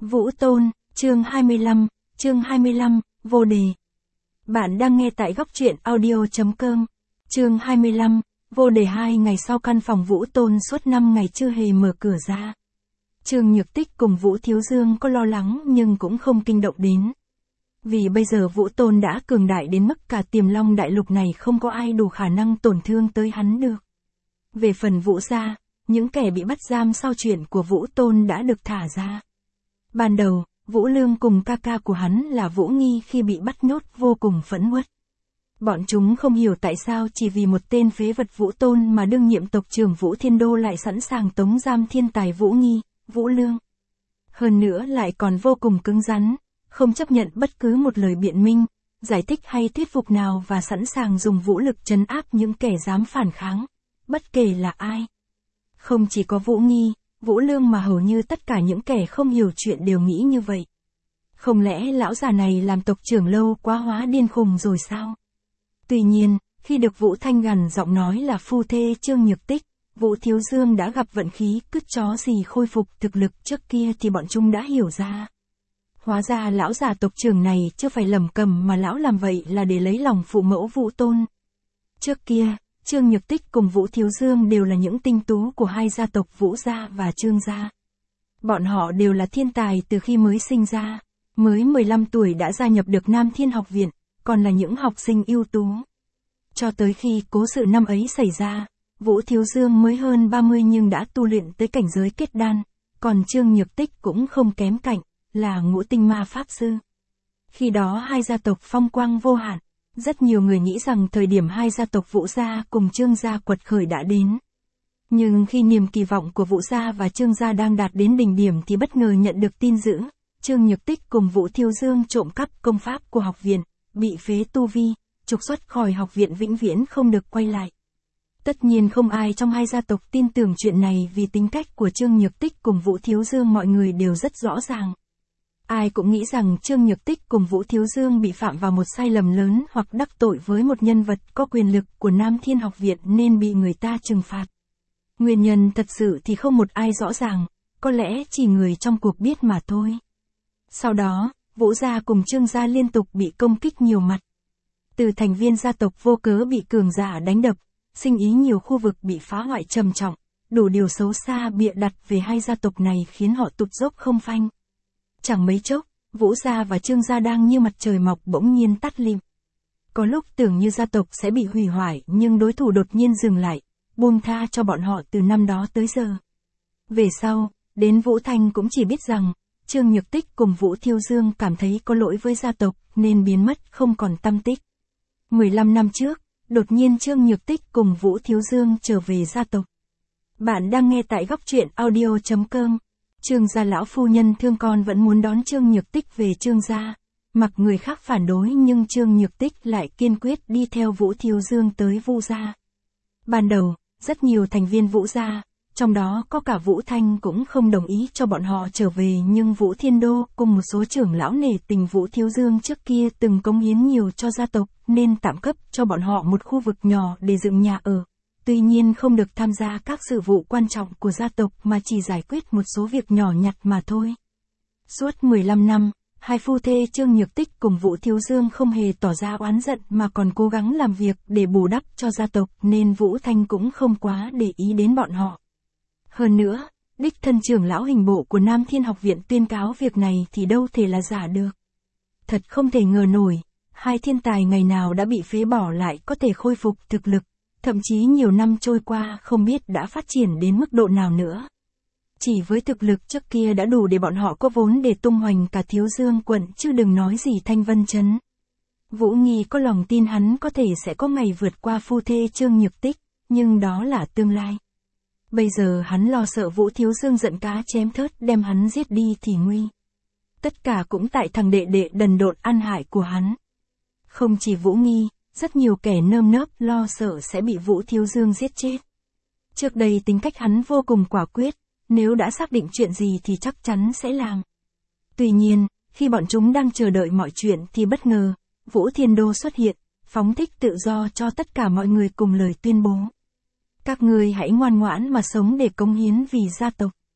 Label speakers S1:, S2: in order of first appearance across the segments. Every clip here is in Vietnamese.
S1: Vũ Tôn, chương 25, vô đề. Bạn đang nghe tại góc truyện audio.com. Chương 25, vô đề. 2 ngày sau căn phòng Vũ Tôn suốt 5 ngày chưa hề mở cửa ra. Trương Nhược Tích cùng Vũ Thiếu Dương có lo lắng nhưng cũng không kinh động đến. Vì bây giờ Vũ Tôn đã cường đại đến mức cả Tiềm Long đại lục này không có ai đủ khả năng tổn thương tới hắn được. Về phần Vũ gia, những kẻ bị bắt giam sau chuyện của Vũ Tôn đã được thả ra. Ban đầu, Vũ Lương cùng ca ca của hắn là Vũ Nghi khi bị bắt nhốt vô cùng phẫn uất. Bọn chúng không hiểu tại sao chỉ vì một tên phế vật Vũ Tôn mà đương nhiệm tộc trưởng Vũ Thiên Đô lại sẵn sàng tống giam thiên tài Vũ Nghi, Vũ Lương. Hơn nữa lại còn vô cùng cứng rắn, không chấp nhận bất cứ một lời biện minh, giải thích hay thuyết phục nào và sẵn sàng dùng vũ lực trấn áp những kẻ dám phản kháng, bất kể là ai. Không chỉ có Vũ Nghi, Vũ Lương mà hầu như tất cả những kẻ không hiểu chuyện đều nghĩ như vậy. Không lẽ lão già này làm tộc trưởng lâu quá hóa điên khùng rồi sao? Tuy nhiên, khi được Vũ Thanh gằn giọng nói là phu thê Trương Nhược Tích, Vũ Thiếu Dương đã gặp vận khí cứt chó gì khôi phục thực lực trước kia thì bọn chúng đã hiểu ra. Hóa ra lão già tộc trưởng này chưa phải lẩm cẩm mà lão làm vậy là để lấy lòng phụ mẫu Vũ Tôn. Trước kia, Trương Nhược Tích cùng Vũ Thiếu Dương đều là những tinh tú của hai gia tộc Vũ gia và Trương gia. Bọn họ đều là thiên tài từ khi mới sinh ra, mới 15 tuổi đã gia nhập được Nam Thiên Học Viện, còn là những học sinh ưu tú. Cho tới khi cố sự năm ấy xảy ra, Vũ Thiếu Dương mới hơn 30 nhưng đã tu luyện tới cảnh giới kết đan, còn Trương Nhược Tích cũng không kém cạnh, là ngũ tinh ma pháp sư. Khi đó hai gia tộc phong quang vô hạn. Rất nhiều người nghĩ rằng thời điểm hai gia tộc Vũ gia cùng Trương gia quật khởi đã đến. Nhưng khi niềm kỳ vọng của Vũ gia và Trương gia đang đạt đến đỉnh điểm thì bất ngờ nhận được tin dữ, Trương Nhược Tích cùng Vũ Thiếu Dương trộm cắp công pháp của học viện, bị phế tu vi, trục xuất khỏi học viện vĩnh viễn không được quay lại. Tất nhiên không ai trong hai gia tộc tin tưởng chuyện này vì tính cách của Trương Nhược Tích cùng Vũ Thiếu Dương mọi người đều rất rõ ràng. Ai cũng nghĩ rằng Trương Nhược Tích cùng Vũ Thiếu Dương bị phạm vào một sai lầm lớn hoặc đắc tội với một nhân vật có quyền lực của Nam Thiên Học Viện nên bị người ta trừng phạt. Nguyên nhân thật sự thì không một ai rõ ràng, có lẽ chỉ người trong cuộc biết mà thôi. Sau đó, Vũ gia cùng Trương gia liên tục bị công kích nhiều mặt. Từ thành viên gia tộc vô cớ bị cường giả đánh đập, sinh ý nhiều khu vực bị phá hoại trầm trọng, đủ điều xấu xa bịa đặt về hai gia tộc này khiến họ tụt dốc không phanh. Chẳng mấy chốc, Vũ gia và Trương gia đang như mặt trời mọc bỗng nhiên tắt lịm. Có lúc tưởng như gia tộc sẽ bị hủy hoại nhưng đối thủ đột nhiên dừng lại, buông tha cho bọn họ từ năm đó tới giờ. Về sau, đến Vũ Thanh cũng chỉ biết rằng, Trương Nhược Tích cùng Vũ Thiếu Dương cảm thấy có lỗi với gia tộc nên biến mất không còn tăm tích. 15 năm trước, đột nhiên Trương Nhược Tích cùng Vũ Thiếu Dương trở về gia tộc. Bạn đang nghe tại góc truyện audio.com. Trương gia lão phu nhân thương con vẫn muốn đón Trương Nhược Tích về Trương gia, mặc người khác phản đối nhưng Trương Nhược Tích lại kiên quyết đi theo Vũ Thiếu Dương tới Vũ gia. Ban đầu, rất nhiều thành viên Vũ gia, trong đó có cả Vũ Thanh cũng không đồng ý cho bọn họ trở về nhưng Vũ Thiên Đô cùng một số trưởng lão nể tình Vũ Thiếu Dương trước kia từng cống hiến nhiều cho gia tộc nên tạm cấp cho bọn họ một khu vực nhỏ để dựng nhà ở. Tuy nhiên không được tham gia các sự vụ quan trọng của gia tộc mà chỉ giải quyết một số việc nhỏ nhặt mà thôi. Suốt 15 năm, hai phu thê Trương Nhược Tích cùng Vũ Thiếu Dương không hề tỏ ra oán giận mà còn cố gắng làm việc để bù đắp cho gia tộc nên Vũ Thanh cũng không quá để ý đến bọn họ. Hơn nữa, đích thân trưởng lão hình bộ của Nam Thiên Học Viện tuyên cáo việc này thì đâu thể là giả được. Thật không thể ngờ nổi, hai thiên tài ngày nào đã bị phế bỏ lại có thể khôi phục thực lực. Thậm chí nhiều năm trôi qua không biết đã phát triển đến mức độ nào nữa. Chỉ với thực lực trước kia đã đủ để bọn họ có vốn để tung hoành cả Thiếu Dương quận chứ đừng nói gì Thanh Vân Trấn. Vũ Nghi có lòng tin hắn có thể sẽ có ngày vượt qua phu thê Trương Nhược Tích, nhưng đó là tương lai. Bây giờ hắn lo sợ Vũ Thiếu Dương giận cá chém thớt đem hắn giết đi thì nguy. Tất cả cũng tại thằng đệ đệ đần độn ăn hại của hắn. Không chỉ Vũ Nghi, rất nhiều kẻ nơm nớp lo sợ sẽ bị Vũ Thiếu Dương giết chết. Trước đây tính cách hắn vô cùng quả quyết, nếu đã xác định chuyện gì thì chắc chắn sẽ làm. Tuy nhiên, khi bọn chúng đang chờ đợi mọi chuyện thì bất ngờ, Vũ Thiên Đô xuất hiện, phóng thích tự do cho tất cả mọi người cùng lời tuyên bố. Các ngươi hãy ngoan ngoãn mà sống để cống hiến vì gia tộc.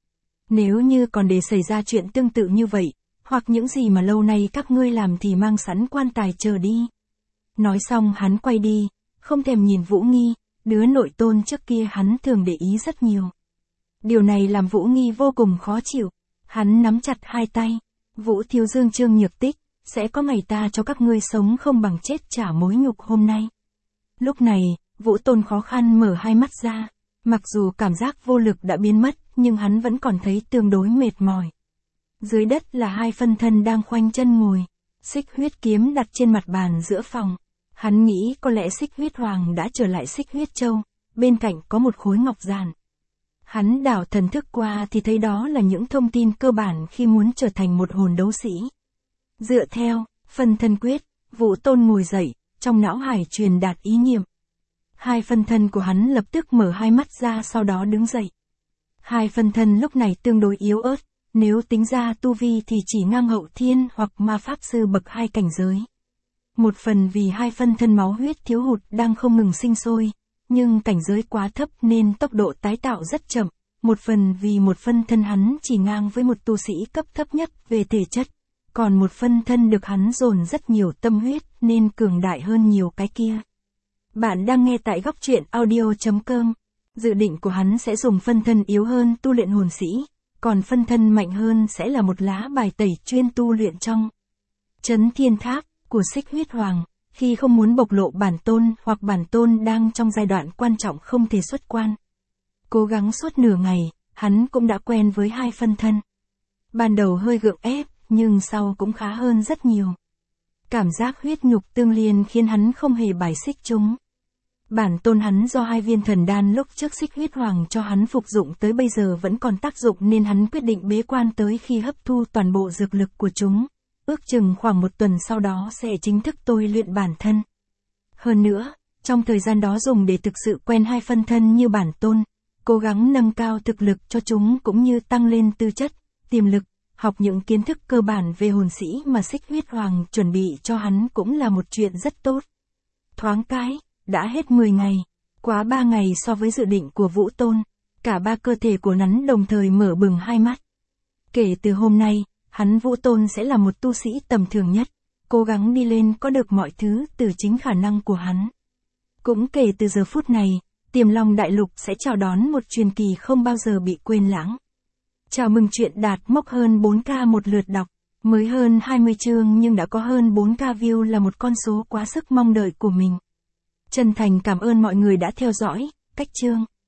S1: Nếu như còn để xảy ra chuyện tương tự như vậy, hoặc những gì mà lâu nay các ngươi làm thì mang sẵn quan tài chờ đi. Nói xong hắn quay đi, không thèm nhìn Vũ Nghi, đứa nội tôn trước kia hắn thường để ý rất nhiều. Điều này làm Vũ Nghi vô cùng khó chịu, hắn nắm chặt hai tay, Vũ Thiếu Dương Trương Nhược Tích, sẽ có ngày ta cho các ngươi sống không bằng chết trả mối nhục hôm nay. Lúc này, Vũ Tôn khó khăn mở hai mắt ra, mặc dù cảm giác vô lực đã biến mất, nhưng hắn vẫn còn thấy tương đối mệt mỏi. Dưới đất là hai phân thân đang khoanh chân ngồi, Xích Huyết kiếm đặt trên mặt bàn giữa phòng. Hắn nghĩ có lẽ Xích Huyết Hoàng đã trở lại Xích Huyết Châu, bên cạnh có một khối ngọc giản. Hắn đảo thần thức qua thì thấy đó là những thông tin cơ bản khi muốn trở thành một hồn đấu sĩ. Dựa theo phân thân quyết, Vũ Tôn ngồi dậy, trong não hải truyền đạt ý niệm. Hai phân thân của hắn lập tức mở hai mắt ra, sau đó đứng dậy. Hai phân thân lúc này tương đối yếu ớt, nếu tính ra tu vi thì chỉ ngang hậu thiên hoặc ma pháp sư bậc 2 cảnh giới. Một phần vì hai phân thân máu huyết thiếu hụt đang không ngừng sinh sôi, nhưng cảnh giới quá thấp nên tốc độ tái tạo rất chậm. Một phần vì một phân thân hắn chỉ ngang với một tu sĩ cấp thấp nhất về thể chất, còn một phân thân được hắn dồn rất nhiều tâm huyết nên cường đại hơn nhiều cái kia. Bạn đang nghe tại góc truyện audio.com. Dự định của hắn sẽ dùng phân thân yếu hơn tu luyện hồn sĩ, còn phân thân mạnh hơn sẽ là một lá bài tẩy chuyên tu luyện trong Chấn Thiên Tháp của Xích Huyết Hoàng, khi không muốn bộc lộ bản tôn hoặc bản tôn đang trong giai đoạn quan trọng không thể xuất quan. Cố gắng suốt nửa ngày, hắn cũng đã quen với hai phân thân. Ban đầu hơi gượng ép, nhưng sau cũng khá hơn rất nhiều. Cảm giác huyết nhục tương liên khiến hắn không hề bài xích chúng. Bản tôn hắn do hai viên thần đan lúc trước Xích Huyết Hoàng cho hắn phục dụng tới bây giờ vẫn còn tác dụng nên hắn quyết định bế quan tới khi hấp thu toàn bộ dược lực của chúng. Ước chừng khoảng một tuần sau đó sẽ chính thức tôi luyện bản thân. Hơn nữa, trong thời gian đó dùng để thực sự quen hai phân thân như bản tôn, cố gắng nâng cao thực lực cho chúng cũng như tăng lên tư chất, tiềm lực, học những kiến thức cơ bản về hồn sĩ mà Xích Huyết Hoàng chuẩn bị cho hắn cũng là một chuyện rất tốt. Thoáng cái, đã hết 10 ngày, quá 3 ngày so với dự định của Vũ Tôn, cả ba cơ thể của hắn đồng thời mở bừng hai mắt. Kể từ hôm nay, hắn Vũ Tôn sẽ là một tu sĩ tầm thường nhất, cố gắng đi lên có được mọi thứ từ chính khả năng của hắn. Cũng kể từ giờ phút này, Tiềm Long Đại Lục sẽ chào đón một truyền kỳ không bao giờ bị quên lãng. Chào mừng chuyện đạt mốc hơn 4k một lượt đọc, mới hơn 20 chương nhưng đã có hơn 4k view là một con số quá sức mong đợi của mình. Chân thành cảm ơn mọi người đã theo dõi, cách chương.